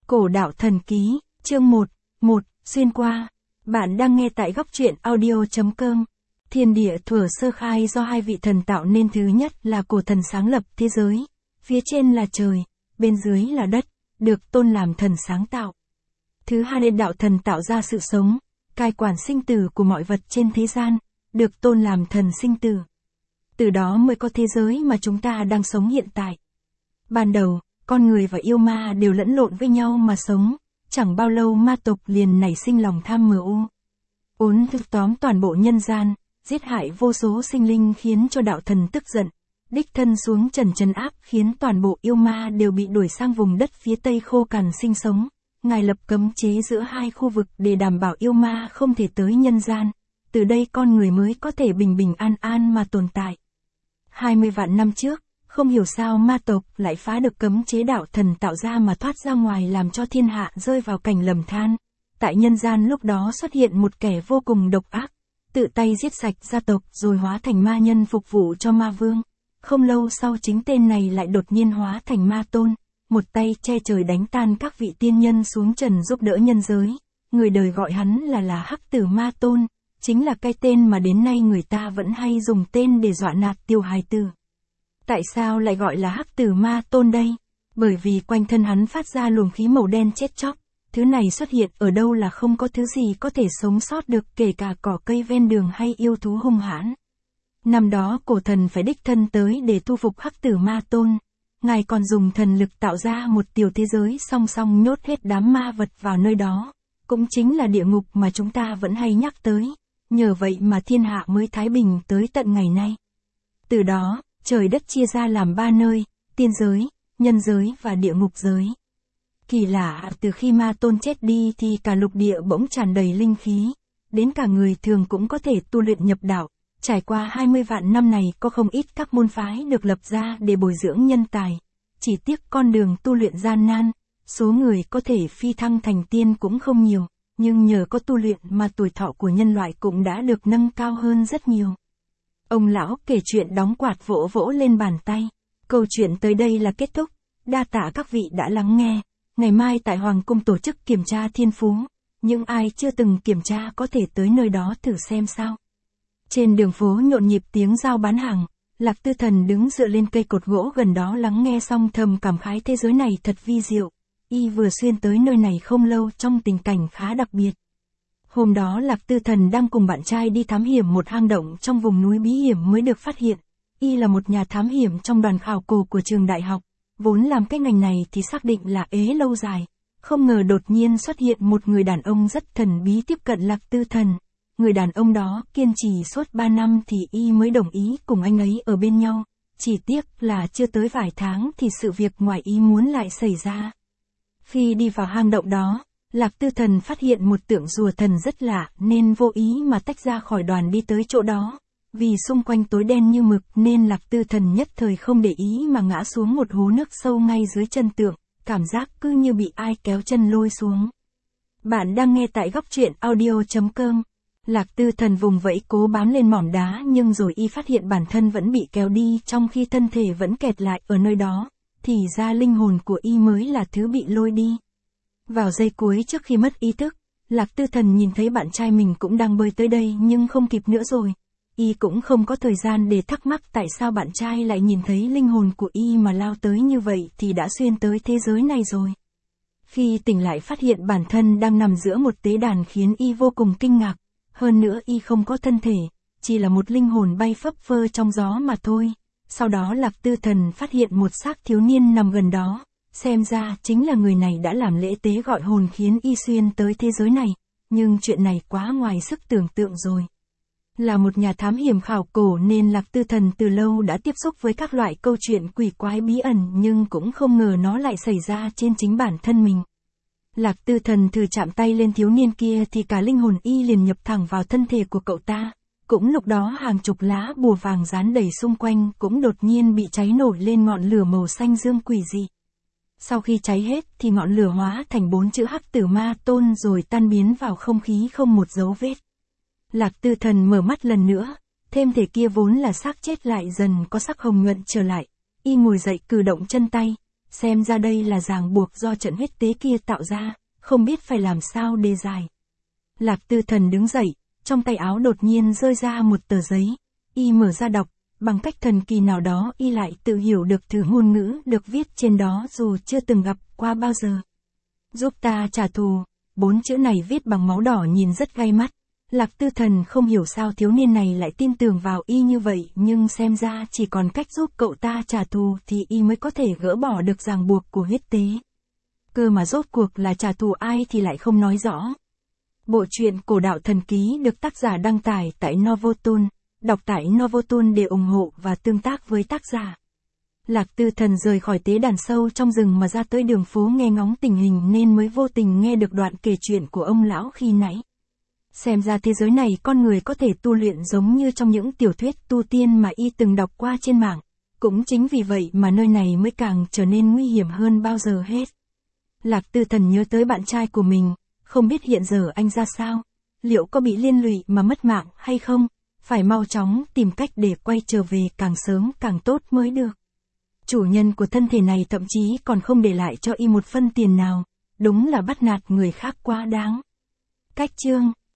Cổ đạo thần ký, chương 1, xuyên qua. Bạn đang nghe tại góc truyện audio.com. Thiên địa thuở sơ khai do hai vị thần tạo nên, thứ nhất là cổ thần sáng lập thế giới. Phía trên là trời, bên dưới là đất, được tôn làm thần sáng tạo. Thứ hai là đạo thần tạo ra sự sống, cai quản sinh tử của mọi vật trên thế gian, được tôn làm thần sinh tử. Từ đó mới có thế giới mà chúng ta đang sống hiện tại. Ban đầu, con người và yêu ma đều lẫn lộn với nhau mà sống, chẳng bao lâu ma tộc liền nảy sinh lòng tham mưu. Uốn thực tóm toàn bộ nhân gian, giết hại vô số sinh linh khiến cho đạo thần tức giận, đích thân xuống trần áp khiến toàn bộ yêu ma đều bị đuổi sang vùng đất phía tây khô cằn sinh sống. Ngài lập cấm chế giữa hai khu vực để đảm bảo yêu ma không thể tới nhân gian, từ đây con người mới có thể bình bình an an mà tồn tại. 20 vạn năm trước, không hiểu sao ma tộc lại phá được cấm chế đạo thần tạo ra mà thoát ra ngoài, làm cho thiên hạ rơi vào cảnh lầm than. Tại nhân gian lúc đó xuất hiện một kẻ vô cùng độc ác, tự tay giết sạch gia tộc rồi hóa thành ma nhân phục vụ cho ma vương. Không lâu sau chính tên này lại đột nhiên hóa thành ma tôn, một tay che trời đánh tan các vị tiên nhân xuống trần giúp đỡ nhân giới. Người đời gọi hắn là Hắc Tử Ma Tôn, chính là cái tên mà đến nay người ta vẫn hay dùng tên để dọa nạt tiểu hài tử. Tại sao lại gọi là Hắc Tử Ma Tôn đây? Bởi vì quanh thân hắn phát ra luồng khí màu đen chết chóc, thứ này xuất hiện ở đâu là không có thứ gì có thể sống sót được, kể cả cỏ cây ven đường hay yêu thú hung hãn. Năm đó cổ thần phải đích thân tới để thu phục Hắc Tử Ma Tôn. Ngài còn dùng thần lực tạo ra một tiểu thế giới song song nhốt hết đám ma vật vào nơi đó, cũng chính là địa ngục mà chúng ta vẫn hay nhắc tới. Nhờ vậy mà thiên hạ mới thái bình tới tận ngày nay. Từ đó, trời đất chia ra làm 3 nơi, tiên giới, nhân giới và địa ngục giới. Kỳ lạ, từ khi ma tôn chết đi thì cả lục địa bỗng tràn đầy linh khí, đến cả người thường cũng có thể tu luyện nhập đạo. Trải qua 20 vạn năm này có không ít các môn phái được lập ra để bồi dưỡng nhân tài. Chỉ tiếc con đường tu luyện gian nan, số người có thể phi thăng thành tiên cũng không nhiều, nhưng nhờ có tu luyện mà tuổi thọ của nhân loại cũng đã được nâng cao hơn rất nhiều. Ông lão kể chuyện đóng quạt vỗ vỗ lên bàn tay. Câu chuyện tới đây là kết thúc, đa tạ các vị đã lắng nghe. Ngày mai tại Hoàng Cung tổ chức kiểm tra thiên phú, những ai chưa từng kiểm tra có thể tới nơi đó thử xem sao. Trên đường phố nhộn nhịp tiếng giao bán hàng, Lạc Tư Thần đứng dựa lên cây cột gỗ gần đó lắng nghe xong thầm cảm khái thế giới này thật vi diệu. Y vừa xuyên tới nơi này không lâu trong tình cảnh khá đặc biệt. Hôm đó Lạc Tư Thần đang cùng bạn trai đi thám hiểm một hang động trong vùng núi bí hiểm mới được phát hiện. Y là một nhà thám hiểm trong đoàn khảo cổ của trường đại học, vốn làm cái ngành này thì xác định là ế lâu dài. Không ngờ đột nhiên xuất hiện một người đàn ông rất thần bí tiếp cận Lạc Tư Thần. Người đàn ông đó kiên trì suốt 3 năm thì Y mới đồng ý cùng anh ấy ở bên nhau. Chỉ tiếc là chưa tới vài tháng thì sự việc ngoài ý muốn lại xảy ra. Khi đi vào hang động đó, Lạc Tư Thần phát hiện một tượng rùa thần rất lạ nên vô ý mà tách ra khỏi đoàn đi tới chỗ đó. Vì xung quanh tối đen như mực nên Lạc Tư Thần nhất thời không để ý mà ngã xuống một hố nước sâu ngay dưới chân tượng, cảm giác cứ như bị ai kéo chân lôi xuống. Bạn đang nghe tại góc truyện audio.com. Lạc Tư Thần vùng vẫy cố bám lên mỏm đá nhưng rồi Y phát hiện bản thân vẫn bị kéo đi trong khi thân thể vẫn kẹt lại ở nơi đó. Thì ra linh hồn của Y mới là thứ bị lôi đi. Vào giây cuối trước khi mất ý thức, Lạc Tư Thần nhìn thấy bạn trai mình cũng đang bơi tới đây nhưng không kịp nữa rồi. Y cũng không có thời gian để thắc mắc tại sao bạn trai lại nhìn thấy linh hồn của Y mà lao tới như vậy thì đã xuyên tới thế giới này rồi. Khi tỉnh lại phát hiện bản thân đang nằm giữa một tế đàn khiến Y vô cùng kinh ngạc. Hơn nữa Y không có thân thể, chỉ là một linh hồn bay phấp phơ trong gió mà thôi. Sau đó Lạc Tư Thần phát hiện một xác thiếu niên nằm gần đó, xem ra chính là người này đã làm lễ tế gọi hồn khiến Y xuyên tới thế giới này, nhưng chuyện này quá ngoài sức tưởng tượng rồi. Là một nhà thám hiểm khảo cổ nên Lạc Tư Thần từ lâu đã tiếp xúc với các loại câu chuyện quỷ quái bí ẩn nhưng cũng không ngờ nó lại xảy ra trên chính bản thân mình. Lạc Tư Thần thử chạm tay lên thiếu niên kia thì cả linh hồn Y liền nhập thẳng vào thân thể của cậu ta. Cũng lúc đó hàng chục lá bùa vàng dán đầy xung quanh cũng đột nhiên bị cháy nổi lên ngọn lửa màu xanh dương quỷ dị. Sau khi cháy hết thì ngọn lửa hóa thành 4 chữ Hắc Tử Ma Tôn rồi tan biến vào không khí không một dấu vết. Lạc Tư Thần mở mắt lần nữa, thêm thể kia vốn là xác chết lại dần có sắc hồng nhuận trở lại. Y ngồi dậy cử động chân tay, xem ra đây là ràng buộc do trận huyết tế kia tạo ra, không biết phải làm sao để giải. Lạc Tư Thần đứng dậy, trong tay áo đột nhiên rơi ra một tờ giấy, y mở ra đọc, bằng cách thần kỳ nào đó y lại tự hiểu được thứ ngôn ngữ được viết trên đó dù chưa từng gặp qua bao giờ. Giúp ta trả thù, 4 chữ này viết bằng máu đỏ nhìn rất gay mắt. Lạc Tư Thần không hiểu sao thiếu niên này lại tin tưởng vào y như vậy, nhưng xem ra chỉ còn cách giúp cậu ta trả thù thì y mới có thể gỡ bỏ được ràng buộc của huyết tế. Cơ mà rốt cuộc là trả thù ai thì lại không nói rõ. Bộ truyện Cổ Đạo Thần Ký được tác giả đăng tải tại Novoton, đọc tại Novoton để ủng hộ và tương tác với tác giả. Lạc Tư Thần rời khỏi tế đàn sâu trong rừng mà ra tới đường phố nghe ngóng tình hình nên mới vô tình nghe được đoạn kể chuyện của ông lão khi nãy. Xem ra thế giới này con người có thể tu luyện giống như trong những tiểu thuyết tu tiên mà y từng đọc qua trên mạng. Cũng chính vì vậy mà nơi này mới càng trở nên nguy hiểm hơn bao giờ hết. Lạc Tư Thần nhớ tới bạn trai của mình, không biết hiện giờ anh ra sao, liệu có bị liên lụy mà mất mạng hay không, phải mau chóng tìm cách để quay trở về càng sớm càng tốt mới được. Chủ nhân của thân thể này thậm chí còn không để lại cho y một phân tiền nào, đúng là bắt nạt người khác quá đáng. Cách chương